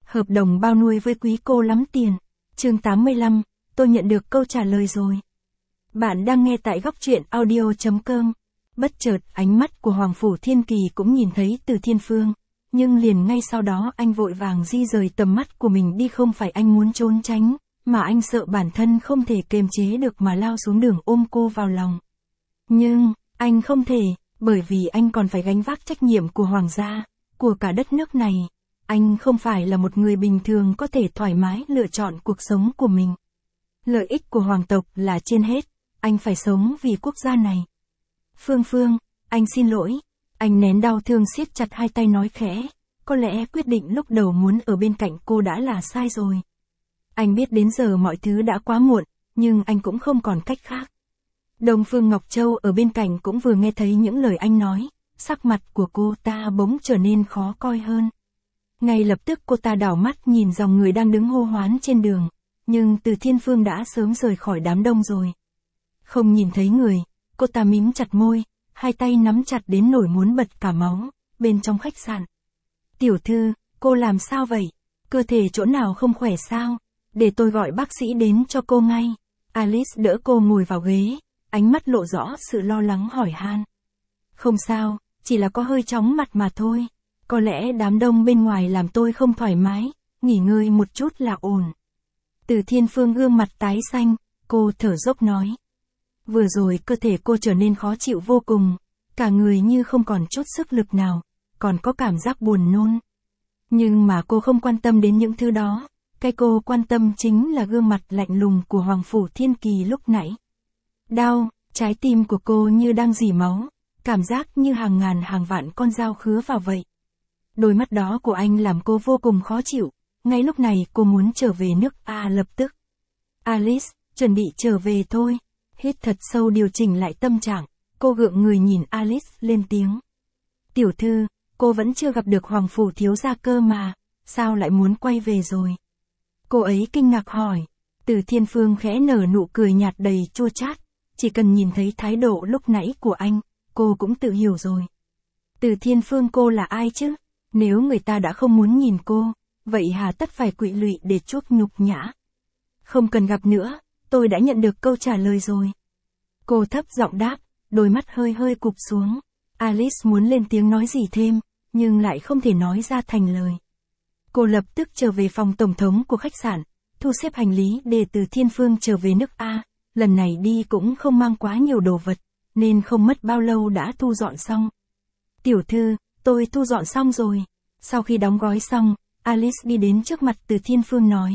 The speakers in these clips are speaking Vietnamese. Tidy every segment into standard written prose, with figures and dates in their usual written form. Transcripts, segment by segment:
Hợp đồng bao nuôi với quý cô lắm tiền. Chương 85, tôi nhận được câu trả lời rồi. Bạn đang nghe tại góc truyện audio.com. Bất chợt, ánh mắt của Hoàng Phủ Thiên Kỳ cũng nhìn thấy Từ Thiên Phương. Nhưng liền ngay sau đó anh vội vàng di rời tầm mắt của mình đi, không phải anh muốn trốn tránh, mà anh sợ bản thân không thể kiềm chế được mà lao xuống đường ôm cô vào lòng. Nhưng, anh không thể, bởi vì anh còn phải gánh vác trách nhiệm của hoàng gia, của cả đất nước này. Anh không phải là một người bình thường có thể thoải mái lựa chọn cuộc sống của mình. Lợi ích của hoàng tộc là trên hết, anh phải sống vì quốc gia này. Phương, anh xin lỗi. Anh nén đau thương siết chặt hai tay nói khẽ, có lẽ quyết định lúc đầu muốn ở bên cạnh cô đã là sai rồi. Anh biết đến giờ mọi thứ đã quá muộn, nhưng anh cũng không còn cách khác. Đông Phương Ngọc Châu ở bên cạnh cũng vừa nghe thấy những lời anh nói, sắc mặt của cô ta bỗng trở nên khó coi hơn. Ngay lập tức cô ta đảo mắt nhìn dòng người đang đứng hô hoán trên đường, nhưng Từ Thiên Phương đã sớm rời khỏi đám đông rồi. Không nhìn thấy người, cô ta mím chặt môi, hai tay nắm chặt đến nỗi muốn bật cả máu, bên trong khách sạn. Tiểu thư, cô làm sao vậy? Cơ thể chỗ nào không khỏe sao? Để tôi gọi bác sĩ đến cho cô ngay. Alice đỡ cô ngồi vào ghế, ánh mắt lộ rõ sự lo lắng hỏi han. Không sao, chỉ là có hơi chóng mặt mà thôi. Có lẽ đám đông bên ngoài làm tôi không thoải mái, nghỉ ngơi một chút là ổn. Từ Thiên Phương gương mặt tái xanh, cô thở dốc nói. Vừa rồi cơ thể cô trở nên khó chịu vô cùng, cả người như không còn chút sức lực nào, còn có cảm giác buồn nôn. Nhưng mà cô không quan tâm đến những thứ đó, cái cô quan tâm chính là gương mặt lạnh lùng của Hoàng Phủ Thiên Kỳ lúc nãy. Đau, trái tim của cô như đang rỉ máu, cảm giác như hàng ngàn hàng vạn con dao khứa vào vậy. Đôi mắt đó của anh làm cô vô cùng khó chịu, ngay lúc này cô muốn trở về nước A lập tức. Alice, chuẩn bị trở về thôi. Hít thật sâu điều chỉnh lại tâm trạng, cô gượng người nhìn Alice lên tiếng. Tiểu thư, cô vẫn chưa gặp được Hoàng Phủ thiếu gia cơ mà, sao lại muốn quay về rồi? Cô ấy kinh ngạc hỏi. Từ Thiên Phương khẽ nở nụ cười nhạt đầy chua chát, chỉ cần nhìn thấy thái độ lúc nãy của anh, cô cũng tự hiểu rồi. Từ Thiên Phương, cô là ai chứ? Nếu người ta đã không muốn nhìn cô, vậy hà tất phải quỵ lụy để chuốc nhục nhã? Không cần gặp nữa, tôi đã nhận được câu trả lời rồi. Cô thấp giọng đáp, đôi mắt hơi hơi cụp xuống. Alice muốn lên tiếng nói gì thêm, nhưng lại không thể nói ra thành lời. Cô lập tức trở về phòng tổng thống của khách sạn, thu xếp hành lý để Từ Thiên Phương trở về nước A. Lần này đi cũng không mang quá nhiều đồ vật, nên không mất bao lâu đã thu dọn xong. Tiểu thư, tôi thu dọn xong rồi. Sau khi đóng gói xong, Alice đi đến trước mặt Từ Thiên Phương nói.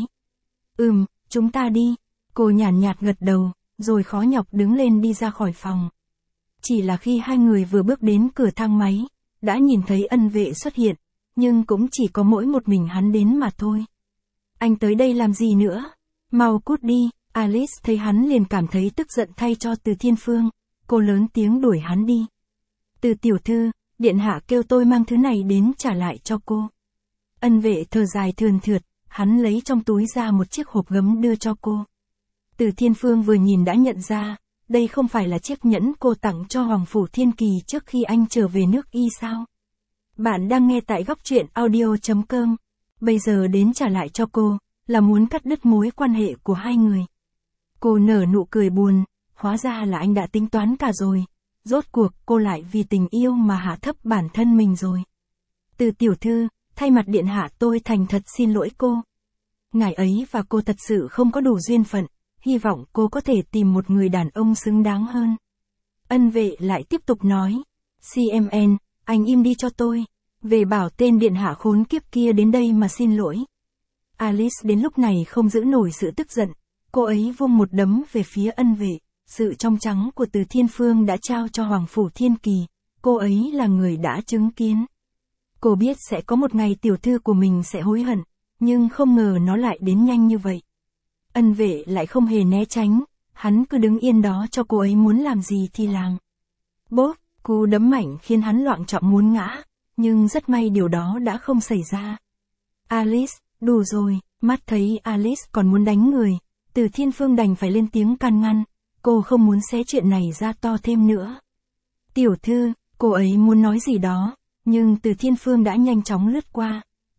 Chúng ta đi. Cô nhàn nhạt gật đầu, rồi khó nhọc đứng lên đi ra khỏi phòng. Chỉ là khi hai người vừa bước đến cửa thang máy, đã nhìn thấy ân vệ xuất hiện, nhưng cũng chỉ có mỗi một mình hắn đến mà thôi. Anh tới đây làm gì nữa? Mau cút đi. Alice thấy hắn liền cảm thấy tức giận thay cho Từ Thiên Phương, cô lớn tiếng đuổi hắn đi. Từ tiểu thư, điện hạ kêu tôi mang thứ này đến trả lại cho cô. Ân vệ thở dài thườn thượt, hắn lấy trong túi ra một chiếc hộp gấm đưa cho cô. Từ Thiên Phương vừa nhìn đã nhận ra, đây không phải là chiếc nhẫn cô tặng cho Hoàng Phủ Thiên Kỳ trước khi anh trở về nước Y sao? Bạn đang nghe tại góc truyện audio.com. Bây giờ đến trả lại cho cô, là muốn cắt đứt mối quan hệ của hai người. Cô nở nụ cười buồn, hóa ra là anh đã tính toán cả rồi. Rốt cuộc cô lại vì tình yêu mà hạ thấp bản thân mình rồi. Từ tiểu thư, thay mặt điện hạ tôi thành thật xin lỗi cô. Ngài ấy và cô thật sự không có đủ duyên phận, hy vọng cô có thể tìm một người đàn ông xứng đáng hơn. Ân vệ lại tiếp tục nói. CMN, anh im đi cho tôi. Về bảo tên điện hạ khốn kiếp kia đến đây mà xin lỗi. Alice đến lúc này không giữ nổi sự tức giận, cô ấy vung một đấm về phía ân vệ. Sự trong trắng của Từ Thiên Phương đã trao cho Hoàng Phủ Thiên Kỳ, cô ấy là người đã chứng kiến. Cô biết sẽ có một ngày tiểu thư của mình sẽ hối hận, nhưng không ngờ nó lại đến nhanh như vậy. Ân vệ lại không hề né tránh, hắn cứ đứng yên đó cho cô ấy muốn làm gì thì làm. Bốp, cú đấm mạnh khiến hắn loạng choạng muốn ngã, nhưng rất may điều đó đã không xảy ra. Alice, đủ rồi. Mắt thấy Alice còn muốn đánh người, Từ Thiên Phương đành phải lên tiếng can ngăn. Cô không muốn xé chuyện này ra to thêm nữa. Tiểu thư, cô ấy muốn nói gì đó, nhưng Từ Thiên Phương đã nhanh chóng lướt qua.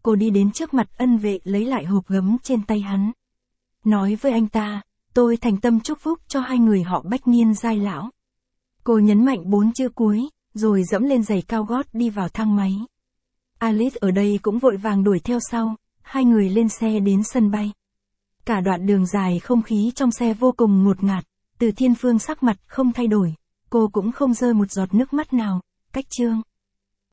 Cô đi đến trước mặt ân vệ lấy lại hộp gấm trên tay hắn. Nói với anh ta, tôi thành tâm chúc phúc cho hai người họ bách niên giai lão. Cô nhấn mạnh 4 chữ cuối, rồi dẫm lên giày cao gót đi vào thang máy. Alice ở đây cũng vội vàng đuổi theo sau, hai người lên xe đến sân bay. Cả đoạn đường dài không khí trong xe vô cùng ngột ngạt, Từ Thiên Phương sắc mặt không thay đổi, cô cũng không rơi một giọt nước mắt nào, cách Trương